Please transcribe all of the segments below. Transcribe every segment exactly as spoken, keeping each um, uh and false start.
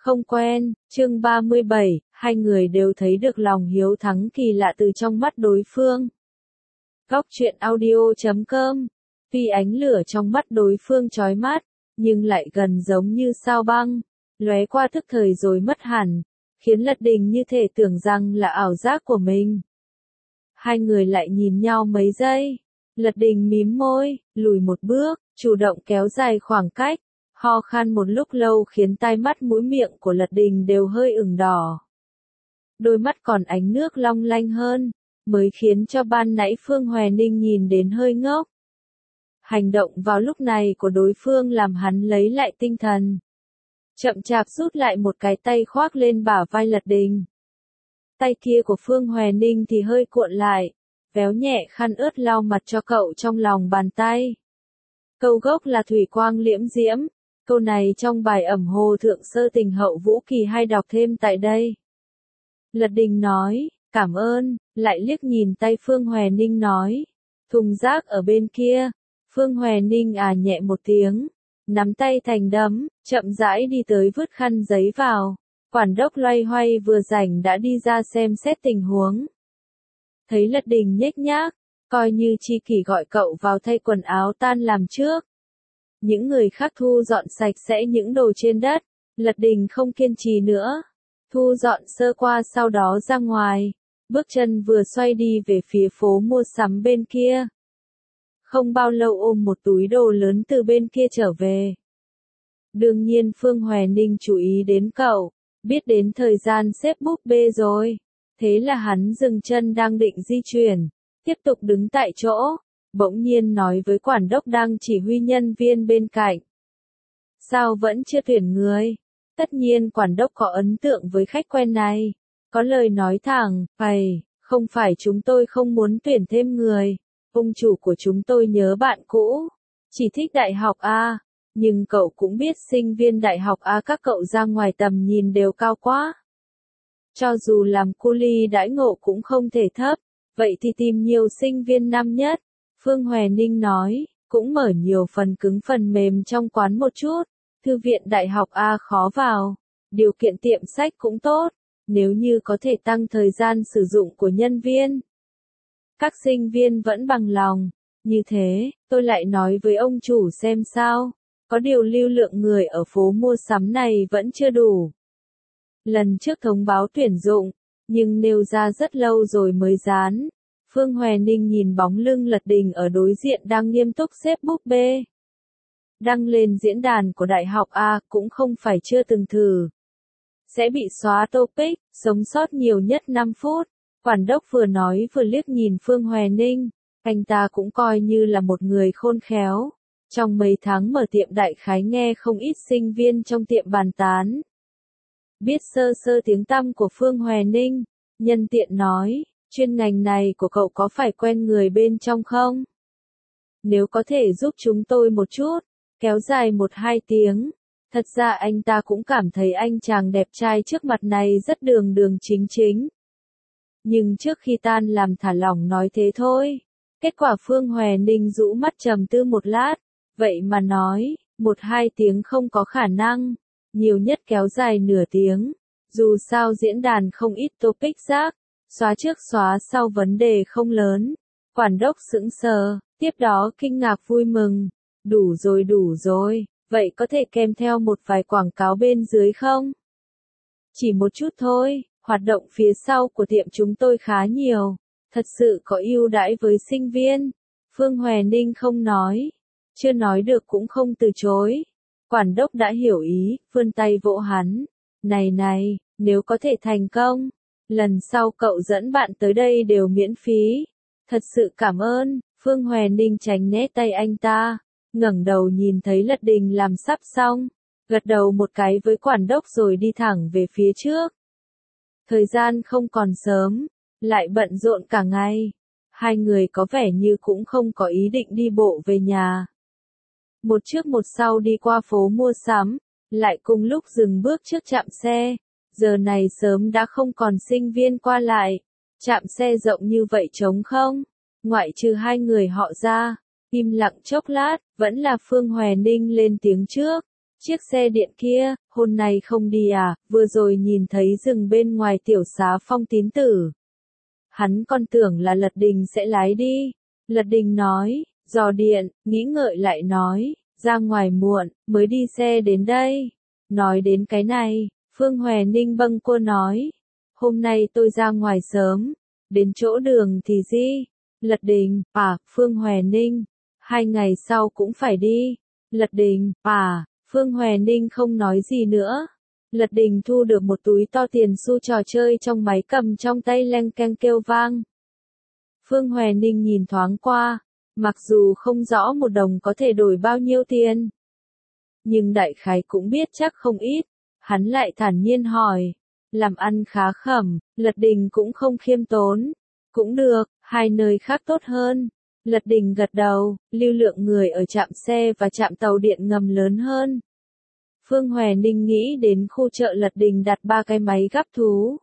Không quen, chương ba mươi bảy, hai người đều thấy được lòng hiếu thắng kỳ lạ từ trong mắt đối phương. Góc truyện audio chấm com. Tuy ánh lửa trong mắt đối phương chói mắt, nhưng lại gần giống như sao băng, lóe qua thức thời rồi mất hẳn, khiến Lật Đình như thể tưởng rằng là ảo giác của mình. Hai người lại nhìn nhau mấy giây, Lật Đình mím môi, lùi một bước, chủ động kéo dài khoảng cách, ho khan một lúc lâu khiến tai mắt mũi miệng của Lật Đình đều hơi ửng đỏ. Đôi mắt còn ánh nước long lanh hơn, mới khiến cho ban nãy Phương Hòe Ninh nhìn đến hơi ngốc. Hành động vào lúc này của đối phương làm hắn lấy lại tinh thần. Chậm chạp rút lại một cái tay khoác lên bả vai Lật Đình. Tay kia của Phương Hòe Ninh thì hơi cuộn lại, véo nhẹ khăn ướt lau mặt cho cậu trong lòng bàn tay. Câu gốc là thủy quang liễm diễm, câu này trong bài ẩm hồ thượng sơ tình hậu vũ kỳ hay đọc thêm tại đây. Lật Đình nói, cảm ơn, lại liếc nhìn tay Phương Hòe Ninh nói, thùng rác ở bên kia. Phương Hòe Ninh à nhẹ một tiếng, nắm tay thành đấm, chậm rãi đi tới vứt khăn giấy vào. Quản đốc loay hoay vừa rảnh đã đi ra xem xét tình huống. Thấy Lật Đình nhếch nhác, coi như chi kỷ gọi cậu vào thay quần áo tan làm trước. Những người khác thu dọn sạch sẽ những đồ trên đất, Lật Đình không kiên trì nữa. Thu dọn sơ qua sau đó ra ngoài, bước chân vừa xoay đi về phía phố mua sắm bên kia. Không bao lâu ôm một túi đồ lớn từ bên kia trở về. Đương nhiên Phương Hòe Ninh chú ý đến cậu, biết đến thời gian xếp búp bê rồi. Thế là hắn dừng chân đang định di chuyển, tiếp tục đứng tại chỗ, bỗng nhiên nói với quản đốc đang chỉ huy nhân viên bên cạnh. Sao vẫn chưa tuyển người? Tất nhiên quản đốc có ấn tượng với khách quen này. Có lời nói thẳng, phải, không phải chúng tôi không muốn tuyển thêm người. Ông chủ của chúng tôi nhớ bạn cũ, chỉ thích đại học A, nhưng cậu cũng biết sinh viên đại học A các cậu ra ngoài tầm nhìn đều cao quá. Cho dù làm cu li đãi ngộ cũng không thể thấp, vậy thì tìm nhiều sinh viên năm nhất. Phương Hòe Ninh nói, cũng mở nhiều phần cứng phần mềm trong quán một chút, thư viện đại học A khó vào, điều kiện tiệm sách cũng tốt, nếu như có thể tăng thời gian sử dụng của nhân viên. Các sinh viên vẫn bằng lòng, như thế, tôi lại nói với ông chủ xem sao, có điều lưu lượng người ở phố mua sắm này vẫn chưa đủ. Lần trước thông báo tuyển dụng, nhưng nêu ra rất lâu rồi mới dán. Phương Hòe Ninh nhìn bóng lưng Lật Đình ở đối diện đang nghiêm túc xếp búp bê. Đăng lên diễn đàn của Đại học A cũng không phải chưa từng thử. Sẽ bị xóa topic, sống sót nhiều nhất năm phút. Quản đốc vừa nói vừa liếc nhìn Phương Hòe Ninh, anh ta cũng coi như là một người khôn khéo. Trong mấy tháng mở tiệm đại khái nghe không ít sinh viên trong tiệm bàn tán. Biết sơ sơ tiếng tăm của Phương Hòe Ninh, nhân tiện nói, chuyên ngành này của cậu có phải quen người bên trong không? Nếu có thể giúp chúng tôi một chút, kéo dài một hai tiếng. Thật ra anh ta cũng cảm thấy anh chàng đẹp trai trước mặt này rất đường đường chính chính. Nhưng trước khi tan làm thả lỏng nói thế thôi. Kết quả Phương Hòe Ninh rũ mắt trầm tư một lát, vậy mà nói, một hai tiếng không có khả năng, nhiều nhất kéo dài nửa tiếng. Dù sao diễn đàn không ít topic rác, xóa trước xóa sau vấn đề không lớn. Quản đốc sững sờ, tiếp đó kinh ngạc vui mừng, đủ rồi đủ rồi, vậy có thể kèm theo một vài quảng cáo bên dưới không? Chỉ một chút thôi. Hoạt động phía sau của tiệm chúng tôi khá nhiều, thật sự có ưu đãi với sinh viên. Phương Hòe Ninh không nói, chưa nói được cũng không từ chối. Quản đốc đã hiểu ý, vươn tay vỗ hắn. Này này, nếu có thể thành công, lần sau cậu dẫn bạn tới đây đều miễn phí. Thật sự cảm ơn. Phương Hòe Ninh tránh né tay anh ta, ngẩng đầu nhìn thấy Lật Đình làm sắp xong, gật đầu một cái với quản đốc rồi đi thẳng về phía trước. Thời gian không còn sớm, lại bận rộn cả ngày. Hai người có vẻ như cũng không có ý định đi bộ về nhà. Một trước một sau đi qua phố mua sắm, lại cùng lúc dừng bước trước trạm xe. Giờ này sớm đã không còn sinh viên qua lại. Trạm xe rộng như vậy trống không? Ngoại trừ hai người họ ra, im lặng chốc lát, vẫn là Phương Hòe Ninh lên tiếng trước. Chiếc xe điện kia, hôm nay không đi à, vừa rồi nhìn thấy dừng bên ngoài tiểu xá Phong Tín Tử. Hắn còn tưởng là Lật Đình sẽ lái đi. Lật Đình nói, dò điện, nghĩ ngợi lại nói, ra ngoài muộn, mới đi xe đến đây. Nói đến cái này, Phương Hòe Ninh bâng quơ nói, hôm nay tôi ra ngoài sớm, đến chỗ đường thì gì? Lật Đình, à, Phương Hòe Ninh, hai ngày sau cũng phải đi. Lật Đình, à, Phương Hòe Ninh không nói gì nữa. Lật Đình thu được một túi to tiền xu trò chơi trong máy cầm trong tay leng keng kêu vang. Phương Hòe Ninh nhìn thoáng qua, mặc dù không rõ một đồng có thể đổi bao nhiêu tiền. Nhưng đại khái cũng biết chắc không ít, hắn lại thản nhiên hỏi, làm ăn khá khẩm, Lật Đình cũng không khiêm tốn. Cũng được, hai nơi khác tốt hơn. Lật Đình gật đầu, lưu lượng người ở trạm xe và trạm tàu điện ngầm lớn hơn. Phương Hòe Ninh nghĩ đến khu chợ Lật Đình đặt ba cái máy gắp thú.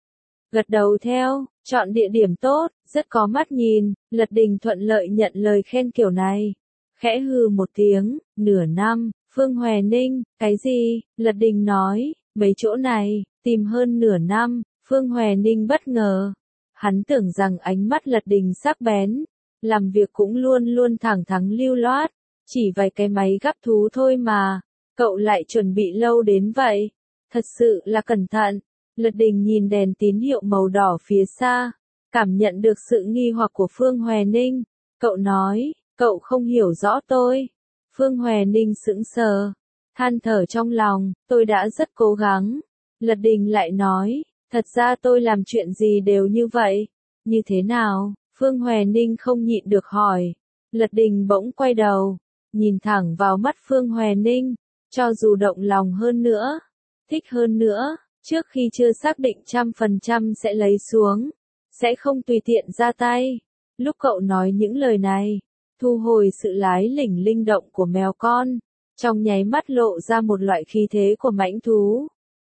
Gật đầu theo, chọn địa điểm tốt, rất có mắt nhìn, Lật Đình thuận lợi nhận lời khen kiểu này. Khẽ hừ một tiếng, nửa năm, Phương Hòe Ninh, cái gì? Lật Đình nói, mấy chỗ này, tìm hơn nửa năm, Phương Hòe Ninh bất ngờ. Hắn tưởng rằng ánh mắt Lật Đình sắc bén, làm việc cũng luôn luôn thẳng thắn lưu loát, chỉ vài cái máy gắp thú thôi mà, cậu lại chuẩn bị lâu đến vậy, thật sự là cẩn thận. Lật Đình nhìn đèn tín hiệu màu đỏ phía xa, cảm nhận được sự nghi hoặc của Phương Hòe Ninh, cậu nói, cậu không hiểu rõ tôi. Phương Hòe Ninh sững sờ, than thở trong lòng, tôi đã rất cố gắng. Lật Đình lại nói, thật ra tôi làm chuyện gì đều như vậy. Như thế nào? Phương Hòe Ninh không nhịn được hỏi. Lật Đình bỗng quay đầu, nhìn thẳng vào mắt Phương Hòe Ninh, cho dù động lòng hơn nữa, thích hơn nữa, trước khi chưa xác định trăm phần trăm sẽ lấy xuống, sẽ không tùy tiện ra tay. Lúc cậu nói những lời này, thu hồi sự lái lỉnh linh động của mèo con, trong nháy mắt lộ ra một loại khí thế của mãnh thú.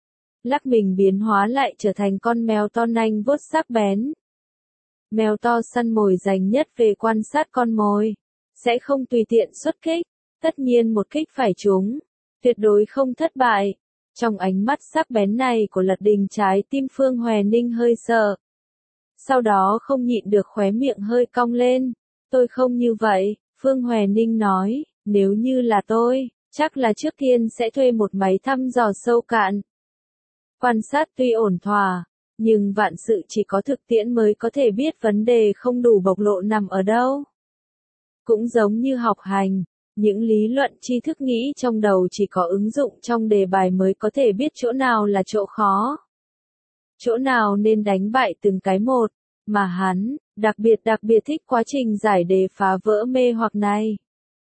Lắc mình biến hóa lại trở thành con mèo to nanh vuốt sắc bén. Mèo to săn mồi dành nhất về quan sát con mồi, sẽ không tùy tiện xuất kích, tất nhiên một kích phải trúng, tuyệt đối không thất bại. Trong ánh mắt sắc bén này của Lật Đình, trái tim Phương Hòe Ninh hơi sợ. Sau đó không nhịn được khóe miệng hơi cong lên. Tôi không như vậy, Phương Hòe Ninh nói, nếu như là tôi, chắc là trước tiên sẽ thuê một máy thăm dò sâu cạn. Quan sát tuy ổn thỏa, nhưng vạn sự chỉ có thực tiễn mới có thể biết vấn đề không đủ bộc lộ nằm ở đâu. Cũng giống như học hành, những lý luận tri thức nghĩ trong đầu chỉ có ứng dụng trong đề bài mới có thể biết chỗ nào là chỗ khó. Chỗ nào nên đánh bại từng cái một, mà hắn, đặc biệt đặc biệt thích quá trình giải đề phá vỡ mê hoặc này.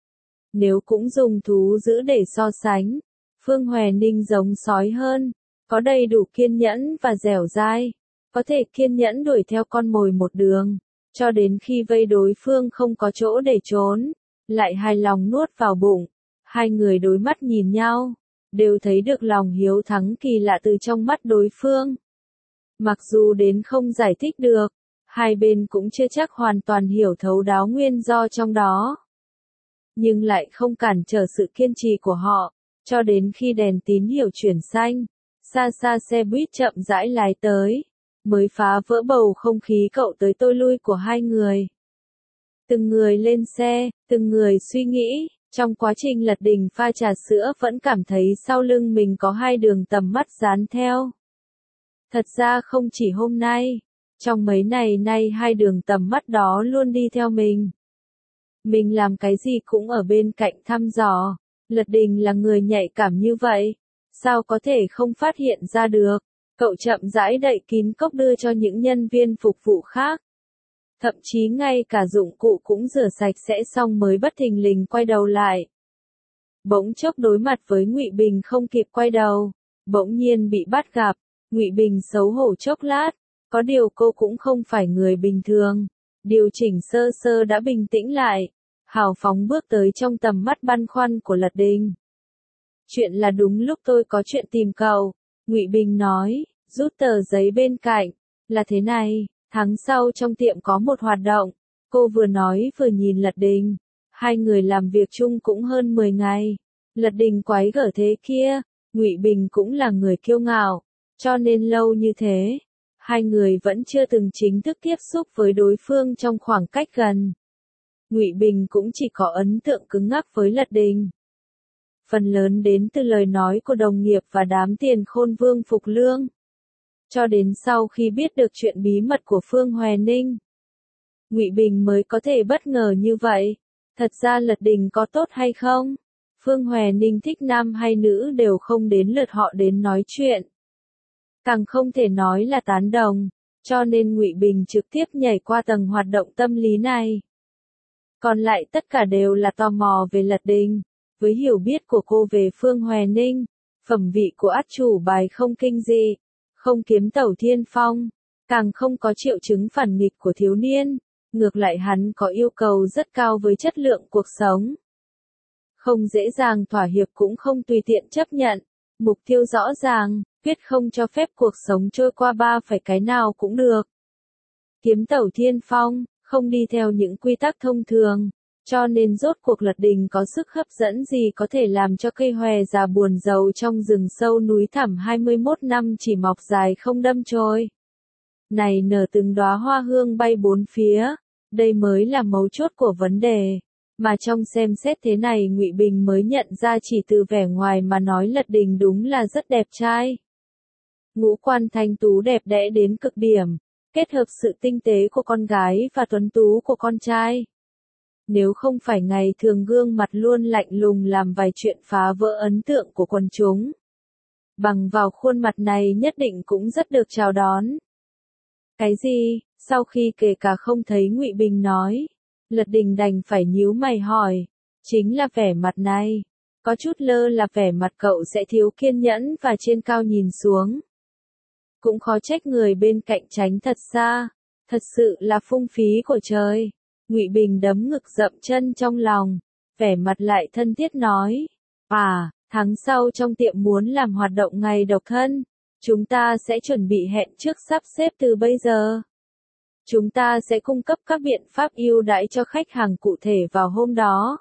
Nếu cũng dùng thú dữ để so sánh, Phương Hòe Ninh giống sói hơn, có đầy đủ kiên nhẫn và dẻo dai, có thể kiên nhẫn đuổi theo con mồi một đường, cho đến khi vây đối phương không có chỗ để trốn, lại hài lòng nuốt vào bụng. Hai người đối mắt nhìn nhau, đều thấy được lòng hiếu thắng kỳ lạ từ trong mắt đối phương. Mặc dù đến không giải thích được, hai bên cũng chưa chắc hoàn toàn hiểu thấu đáo nguyên do trong đó. Nhưng lại không cản trở sự kiên trì của họ, cho đến khi đèn tín hiệu chuyển xanh, xa xa xe buýt chậm rãi lái tới, mới phá vỡ bầu không khí cậu tới tôi lui của hai người. Từng người lên xe, từng người suy nghĩ, trong quá trình Lật Đình pha trà sữa vẫn cảm thấy sau lưng mình có hai đường tầm mắt dán theo. Thật ra không chỉ hôm nay, trong mấy ngày nay hai đường tầm mắt đó luôn đi theo mình. Mình làm cái gì cũng ở bên cạnh thăm dò, Lật Đình là người nhạy cảm như vậy, sao có thể không phát hiện ra được. Cậu chậm rãi đậy kín cốc đưa cho những nhân viên phục vụ khác. Thậm chí ngay cả dụng cụ cũng rửa sạch sẽ xong mới bất thình lình quay đầu lại. Bỗng chốc đối mặt với Ngụy Bình không kịp quay đầu, bỗng nhiên bị bắt gặp, Ngụy Bình xấu hổ chốc lát, có điều cô cũng không phải người bình thường, điều chỉnh sơ sơ đã bình tĩnh lại, hào phóng bước tới trong tầm mắt băn khoăn của Lật Đình. Chuyện là đúng lúc tôi có chuyện tìm cậu, Ngụy Bình nói, rút tờ giấy bên cạnh, là thế này. Tháng sau trong tiệm có một hoạt động, cô vừa nói vừa nhìn Lật Đình, hai người làm việc chung cũng hơn mười ngày, Lật Đình quái gở thế kia, Ngụy Bình cũng là người kiêu ngạo, cho nên lâu như thế, hai người vẫn chưa từng chính thức tiếp xúc với đối phương trong khoảng cách gần. Ngụy Bình cũng chỉ có ấn tượng cứng ngắc với Lật Đình. Phần lớn đến từ lời nói của đồng nghiệp và đám tiền khôn Vương Phục Lương. Cho đến sau khi biết được chuyện bí mật của Phương Hoè Ninh, Ngụy Bình mới có thể bất ngờ như vậy. Thật ra Lật Đình có tốt hay không? Phương Hoè Ninh thích nam hay nữ đều không đến lượt họ đến nói chuyện. Càng không thể nói là tán đồng, cho nên Ngụy Bình trực tiếp nhảy qua tầng hoạt động tâm lý này. Còn lại tất cả đều là tò mò về Lật Đình. Với hiểu biết của cô về Phương Hoè Ninh, phẩm vị của át chủ bài không kinh dị, không kiếm tẩu thiên phong, càng không có triệu chứng phản nghịch của thiếu niên, ngược lại hắn có yêu cầu rất cao với chất lượng cuộc sống. Không dễ dàng thỏa hiệp cũng không tùy tiện chấp nhận, mục tiêu rõ ràng, quyết không cho phép cuộc sống trôi qua ba phải cái nào cũng được. Kiếm tẩu thiên phong, không đi theo những quy tắc thông thường. Cho nên rốt cuộc Lật Đình có sức hấp dẫn gì có thể làm cho cây hòe già buồn rầu trong rừng sâu núi thẳm hai mươi mốt năm chỉ mọc dài không đâm chồi. Này nở từng đóa hoa hương bay bốn phía, đây mới là mấu chốt của vấn đề. Mà trong xem xét thế này Ngụy Bình mới nhận ra chỉ từ vẻ ngoài mà nói Lật Đình đúng là rất đẹp trai. Ngũ quan thanh tú đẹp đẽ đến cực điểm, kết hợp sự tinh tế của con gái và tuấn tú của con trai. Nếu không phải ngày thường gương mặt luôn lạnh lùng làm vài chuyện phá vỡ ấn tượng của quần chúng, bằng vào khuôn mặt này nhất định cũng rất được chào đón. Cái gì? Sau khi kể cả không thấy Ngụy Bình nói, Lật Đình đành phải nhíu mày hỏi, chính là vẻ mặt này. Có chút lơ là vẻ mặt cậu sẽ thiếu kiên nhẫn và trên cao nhìn xuống. Cũng khó trách người bên cạnh tránh thật xa, thật sự là phung phí của trời. Ngụy Bình đấm ngực dậm chân trong lòng, vẻ mặt lại thân thiết nói, à, tháng sau trong tiệm muốn làm hoạt động ngày độc thân, chúng ta sẽ chuẩn bị hẹn trước sắp xếp từ bây giờ. Chúng ta sẽ cung cấp các biện pháp ưu đãi cho khách hàng cụ thể vào hôm đó.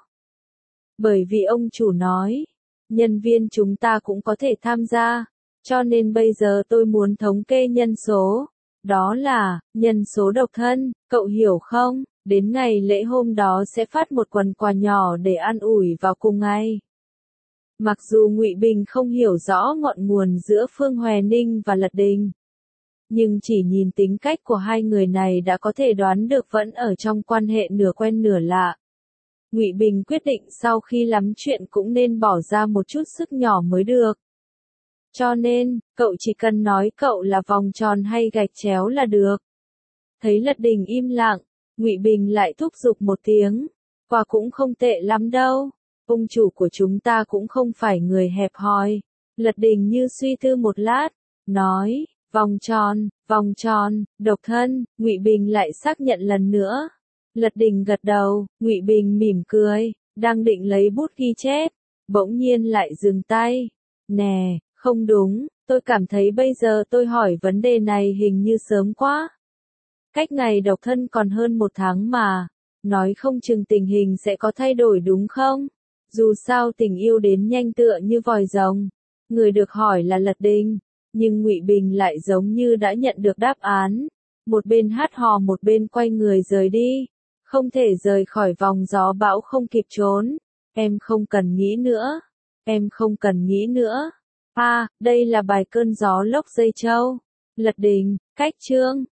Bởi vì ông chủ nói, nhân viên chúng ta cũng có thể tham gia, cho nên bây giờ tôi muốn thống kê nhân số. Đó là, nhân số độc thân, cậu hiểu không? Đến ngày lễ hôm đó sẽ phát một quần quà nhỏ để an ủi vào cùng ngày. Mặc dù Ngụy Bình không hiểu rõ ngọn nguồn giữa Phương Hoè Ninh và Lật Đình, nhưng chỉ nhìn tính cách của hai người này đã có thể đoán được vẫn ở trong quan hệ nửa quen nửa lạ. Ngụy Bình quyết định sau khi lắm chuyện cũng nên bỏ ra một chút sức nhỏ mới được. Cho nên, cậu chỉ cần nói cậu là vòng tròn hay gạch chéo là được. Thấy Lật Đình im lặng, Ngụy Bình lại thúc giục một tiếng, quà cũng không tệ lắm đâu, ông chủ của chúng ta cũng không phải người hẹp hòi. Lật Đình như suy tư một lát, nói, vòng tròn, vòng tròn, độc thân. Ngụy Bình lại xác nhận lần nữa. Lật Đình gật đầu, Ngụy Bình mỉm cười, đang định lấy bút ghi chép, bỗng nhiên lại dừng tay. Nè, không đúng, tôi cảm thấy bây giờ tôi hỏi vấn đề này hình như sớm quá. Cách ngày độc thân còn hơn một tháng mà, nói không chừng tình hình sẽ có thay đổi đúng không? Dù sao tình yêu đến nhanh tựa như vòi rồng. Người được hỏi là Lật Đình, nhưng Ngụy Bình lại giống như đã nhận được đáp án. Một bên hát hò một bên quay người rời đi. Không thể rời khỏi vòng gió bão không kịp trốn. Em không cần nghĩ nữa. Em không cần nghĩ nữa. À, đây là bài cơn gió lốc dây châu. Lật Đình, cách chương.